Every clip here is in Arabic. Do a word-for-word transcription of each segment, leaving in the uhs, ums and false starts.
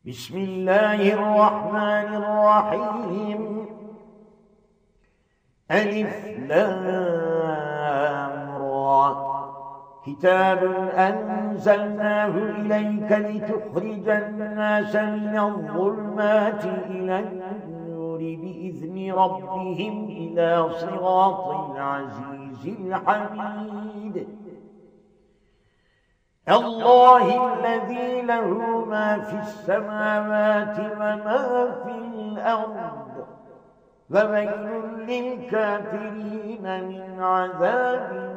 بسم الله الرحمن الرحيم. ألف لام را. كتاب أنزلناه إليك لتخرج الناس من الظلمات إلى النور بإذن ربهم إلى صراط العزيز الحميد. الله الذي له ما في السماوات وما في الأرض، وويل للكافرين من عذاب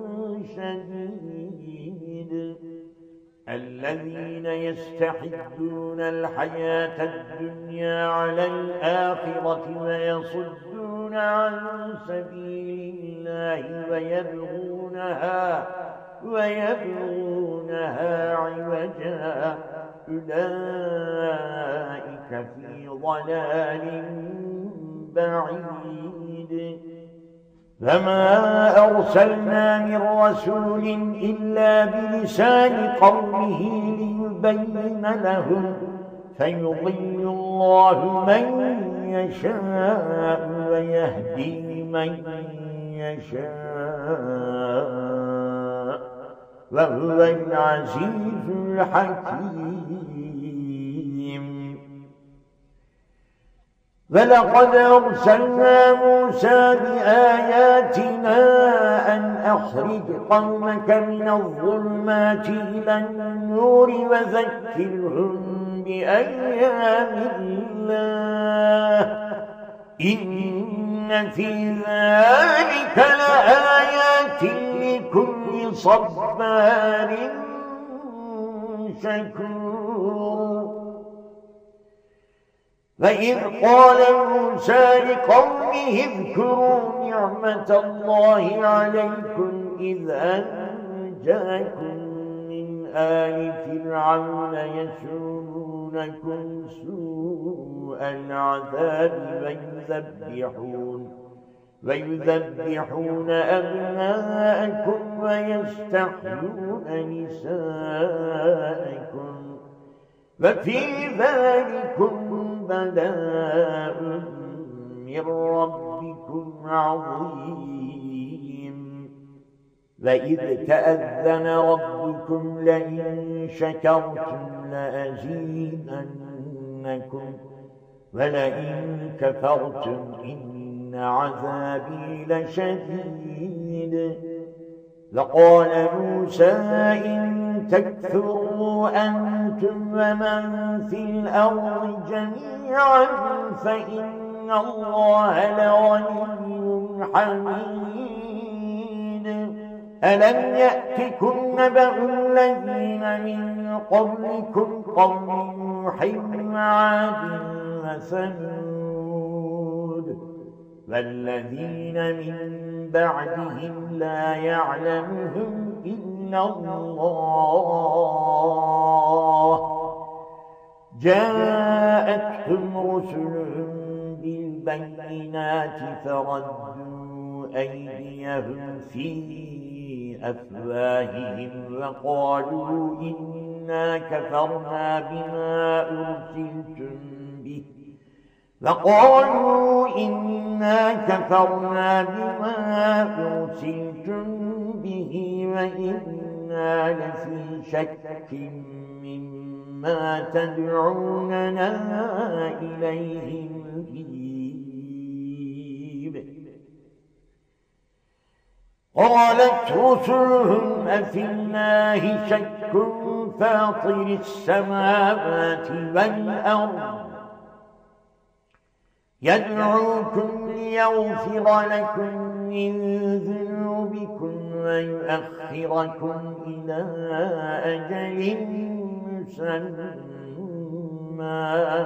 شديد. الذين يستحبون الحياة الدنيا على الآخرة ويصدون عن سبيل الله ويبغونها ويبغونها عوجا، أولئك في ضلال بعيد. فما أرسلنا من رسول إلا بلسان قومه ليبين لهم، فيضل الله من يشاء ويهدي من يشاء، وهو العزيز الحكيم. ولقد أرسلنا موسى بآياتنا أن أخرج قومك من الظلمات إلى النور وذكرهم بأيام الله، إن في ذلك لآيات لكل صبار شكور. وإذ قال موسى لقومه اذكروا نعمة الله عليكم إذ أنجاكم من آل فرعون يسومونكم سوء العذاب ويذبحون ويذبحون أبناءكم ويستحيون نساءكم، وفي ذلكم بلاء من ربكم عظيم. وإذ تأذن ربكم لئن شكرتم لأزيدنكم ولئن كفرتم إن عذابي لشديد. لقال موسى إن تكفروا أنتم ومن في الأرض جميعا فإن الله لغني حميد. ألم يأتكم نبأ الذين من قبلكم قوم نوح وعاد وثمود والذين من بعدهم لا يعلمهم إلا الله، جاءتهم رسلهم بالبينات فردوا أيديهم في أفواههم وقالوا إنا كفرنا بما أرسلتم به وقالوا إنا كفرنا بما أرسلتم به وإنا لفي شك مما تدعوننا إليه مريب. قالت رسلهم أفي الله شك فاطر السماوات والأرض يدعوكم ليغفر لكم من ذنوبكم ويؤخركم إلى أجل مسمى.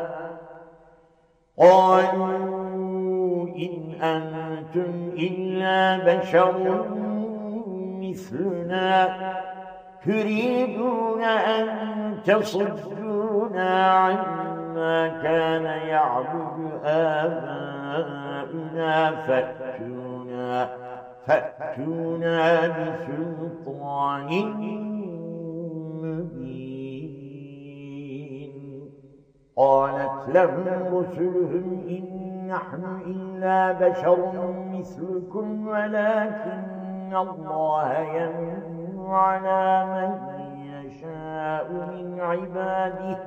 قالوا إن أنتم إلا بشر مثلنا تريدون أن تصدونا عما كان يعبد آباؤنا فأتونا فأتونا بسلطان مبين. قالت لهم رسلهم إن نحن إلا بشر مثلكم ولكن الله يمن على من يشاء من عباده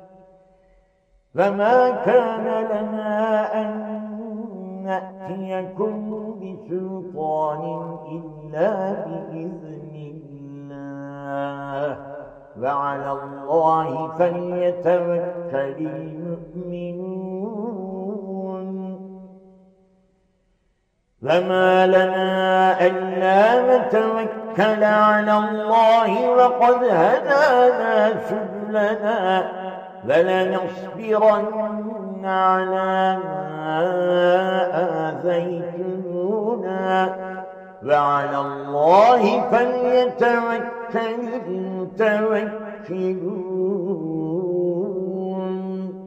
فما كان لنا أن نأتيكم بسلطان إلا بإذن الله وعلى الله فليتوكل المؤمنون فما لنا ألا نتوكل على الله وقد هدانا سبلنا فلنصبرن على ما آذيتمونا وعلى الله فليتوكل المتوكلون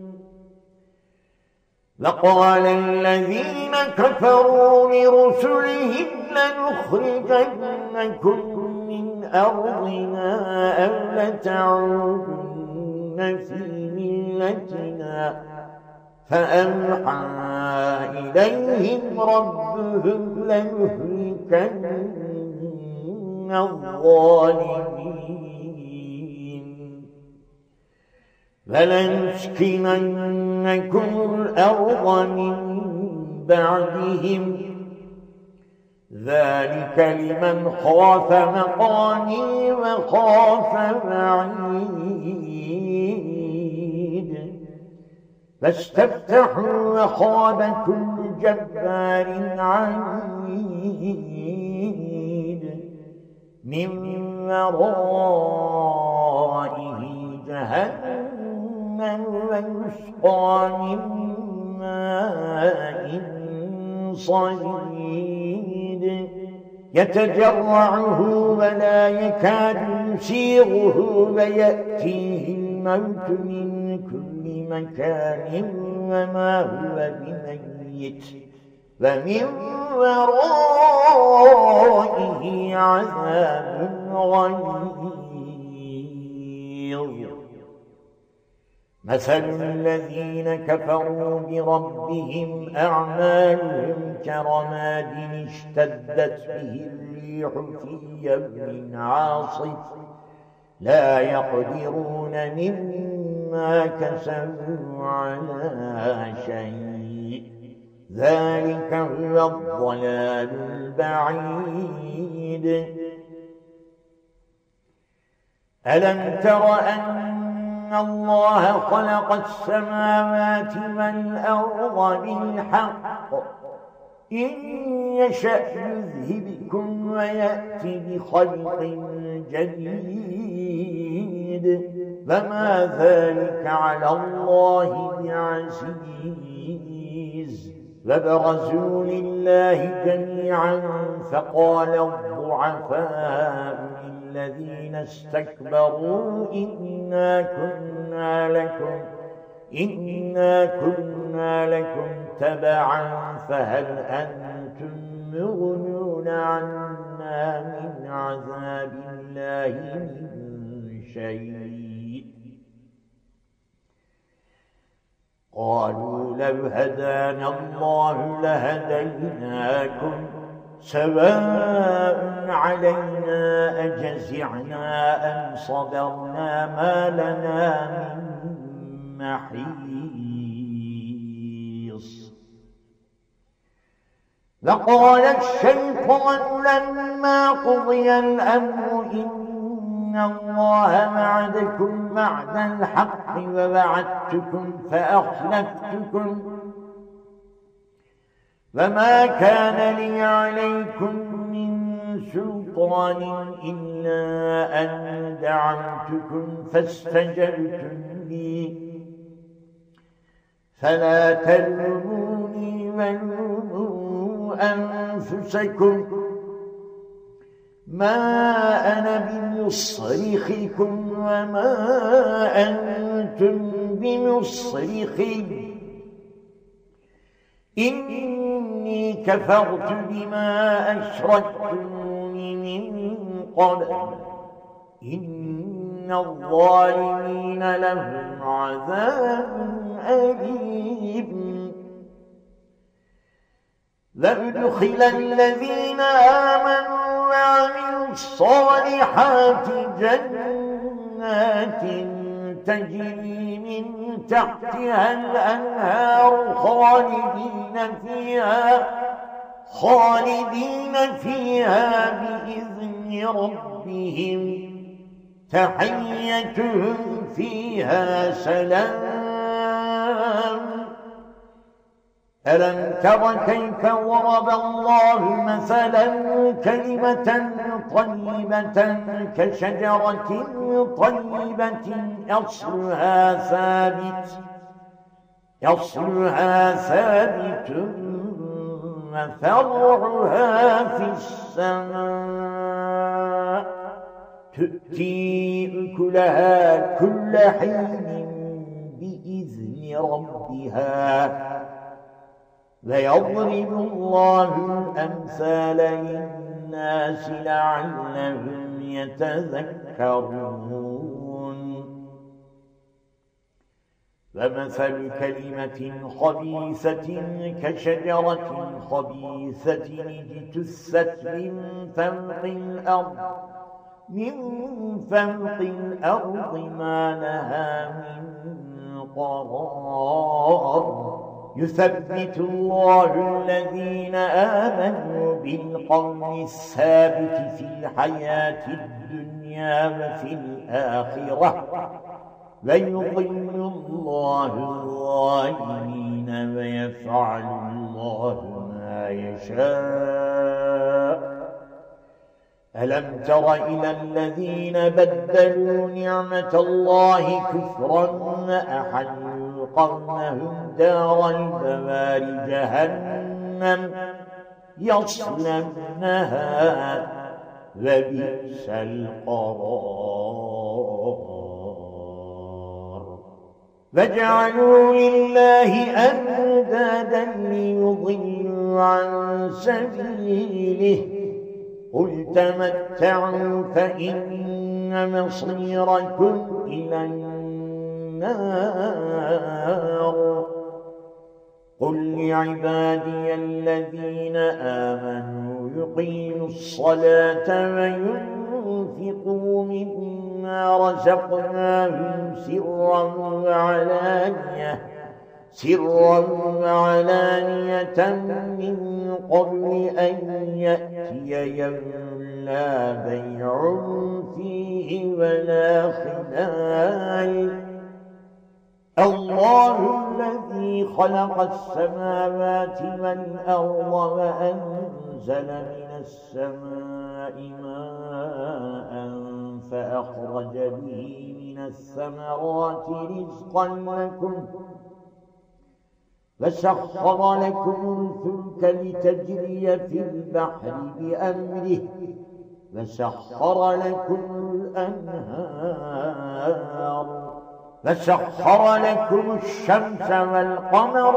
وقال الذين كفروا لرسلهم لنخرجنكم من أرضنا أو لتعودن في ملتنا فأوحى إليهم ربهم لنهلكن الظالمين فلنسكننكم الأرض من بعدهم ذلك لمن خاف مقامي وخاف وعيد فاستفتحوا وخاب كل جبار عنيد من ورائه جهنم ويسقى من ماء صديد يتجرعه ولا يكاد يسيغه ويأتيه الموت من كل مكان وما هو بميت ومن ورائه عذاب غليظ مثل الذين كفروا بربهم أعمالهم كرماد اشتدت به الريح في يوم عاصف لا يقدرون مما كسبوا على شيء ذلك هو الضلال البعيد ألم تر أن الله خلق السماوات والأرض بالحق إن يشأ يذهبكم ويأتي بخلق جديد فما ذلك على الله بعزيز فبرزوا لله جميعا فقال الضعفاء الذين استكبروا إنا كنا لكم إنا كنا لكم تبعا فهل أنتم مغنون عنا من عذاب الله من شيء قالوا لو هدانا الله لهديناكم سواء علينا أجزعنا أم صبرنا ما لنا من محيص وقال الشيطان لما قضي الأمر إن الله وعدكم وعد الحق ووعدتكم فأخلفتكم فما كان لي عليكم من سلطان إلا أن دعوتكم فاستجبتم لي فلا تلوموني ولوموا أنفسكم ما أنا بمصرخكم وما أنتم بمصرخي إني كفرت بما أشركتمون من قبل إن إن الظالمين لهم عذاب أليم. لأدخل الذين آمنوا وعملوا الصالحات جنات تجري من تحتها الأنهار خالدين فيها خالدين فيها بإذن ربهم تحيتهم فيها سلام. ألم تر كيف ضرب الله مثلا كلمة طيبة كشجرة طيبة أصلها ثابت أصلها ثابت وفرعها في السماء تؤتي أكلها كل حين بإذن ربها ويضرب الله الأمثال للناس لعلهم يتذكرون. فمثل كلمة خبيثة كشجرة خبيثة اجتثت من فوق الأرض من فوق الأرض ما لها من قرار. يثبت الله الذين آمنوا بالقول الثابت في الحياة الدنيا وفي الآخرة ويضل الله الظالمين ويفعل الله ما يشاء. ألم تر إلى الذين بدلوا نعمة الله كفرا أحلوا قومهم دار البوار جهنم يصلونها وبئس القرار. فجعلوا لله أندادا ليضلوا عن سبيله قل تمتعوا فإن مصيركم إلى النار. قل لعبادي الذين آمنوا يقيموا الصلاة وينفقوا مما رزقناهم سرا وعلانية سرا وعلانية من قبل أن يأتي يوم لا بيع فيه ولا خلال. الله الذي خلق السماوات والأرض وأنزل من السماء ماء فأخرج به من الثمرات رزقا لكم وسخر لكم الفلك لتجري في البحر بأمره وسخر لكم الأنهار وسخر لكم الشمس والقمر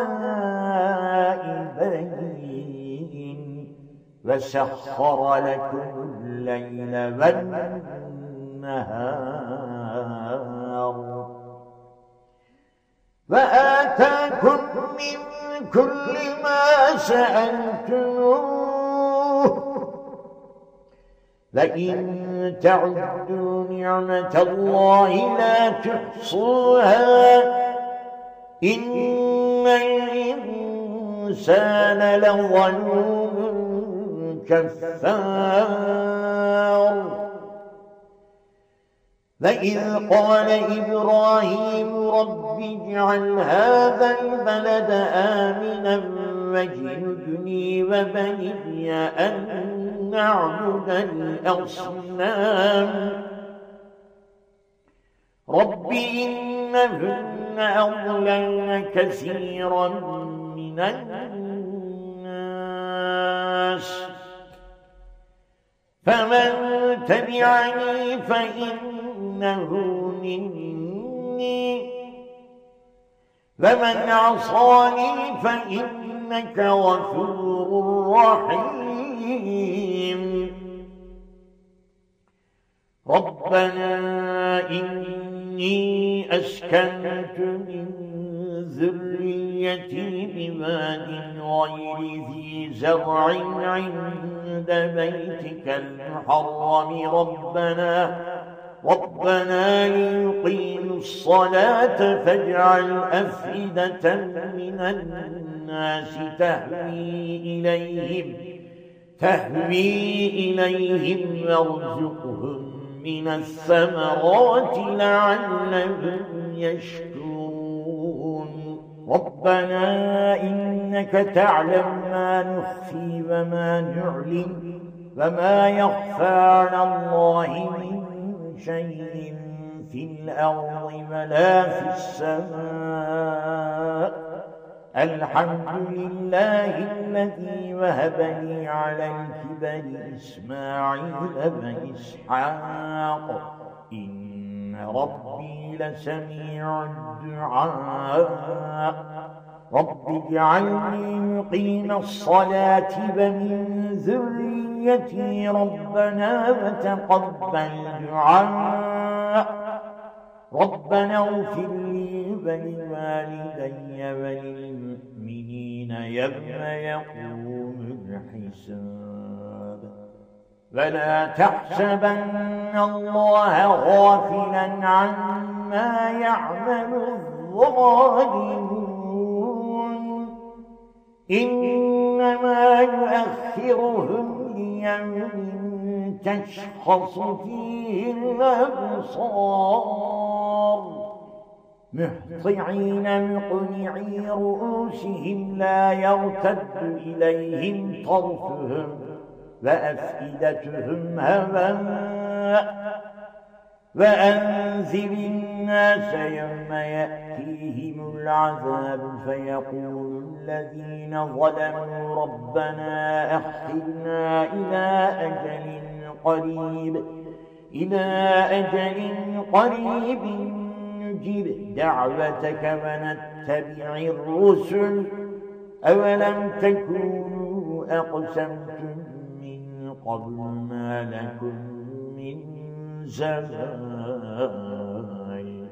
دائبين وسخر لكم الليل والنهار وآتاكم من كل ما سألتموه لئن تعدوا نعمة الله لا تحصوها إن الإنسان لظلوم كفار. فإذ قال إبراهيم رب اجعل هذا البلد آمنا واجنبني وبني أن نعبد الأصنام رب إنهن أضللن كثيرا من الناس فمن تبعني فإنه مني ومن عصاني فإنك غفور رحيم. ربنا إني أسكنت من ذريتي بواد غير ذي زرع عند بيتك المحرم ربنا ربنا ليقيموا الصلاة فاجعل أفئدة من الناس تهوي إليهم تهوي إليهم وارزقهم من الثمرات لعلهم يشكرون ربنا إنك تعلم ما نخفي وما نعلن وما يخفى على الله من شيء في الأرض ولا في السماء الحمد لله الذي وهب لي على الكبر إسماعيل وإسحاق إن ربي لسميع الدعاء رب اجعلني مقيم الصلاة ومن ذريتي ربنا وتقبل دعاء ربنا اغفر لي ولوالدي وللمؤمنين يوم يقوم الحساب ولا تحسبن الله غافلا عما يعمل الظالمون إنما يؤخرهم ليوم تشخص فيه الأبصار مهطعين مقنعي رؤوسهم لا يرتد إليهم طرفهم وأفئدتهم هواء وأنذر الناس يوم يأتيهم العذاب فيقول الذين ظلموا ربنا أخرنا إلى أجل قريب إلى أجل قريب نجب دعوتك ونتبع الرسل أولم تكونوا أقسمتم من قبل ما لكم من زمان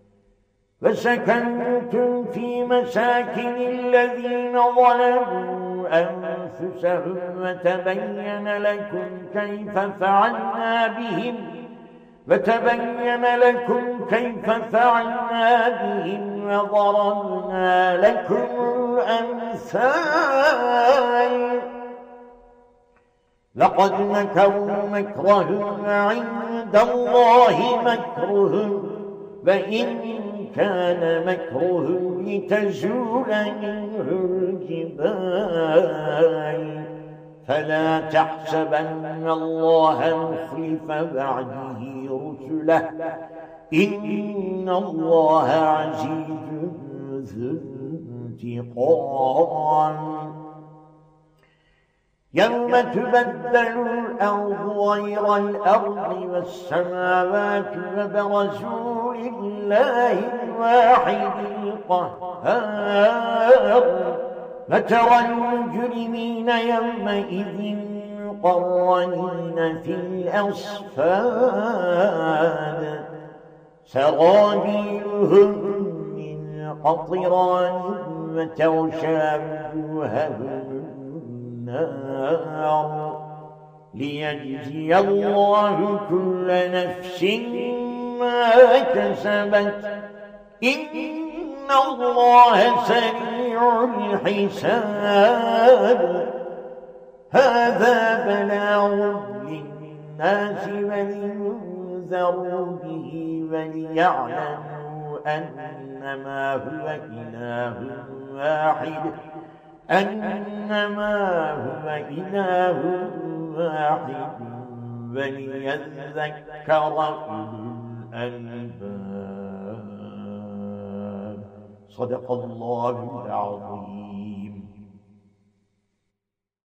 وسكنتم في مساكن الذين ظلموا أنفسهم وتبين لكم كيف فعلنا بهم وتبين لكم كيف فعلنا بهم وضربنا لكم الأمثال لقد مكروا مكرهم عند الله مكرهم وإن كان مكرهم لتزول منه الجبال فلا تحسبن الله مخلف بعده رسله إن الله عزيز ذو انتقام يوم تبدل الأرض غير الأرض والسماوات وبرزوا لله الواحد القهار فترى المجرمين يومئذ مقرنين في الأصفاد سرابيلهم من قطران وتغشى وجوههم النار ليجزي الله كل نفس ما كسبت إن الله سريع الحساب هذا بلاغ للناس ولينذروا به وليعلموا أنما هو إله واحد أنما هو إله واحد وليذكر أولو الألباب صدق الله العظيم.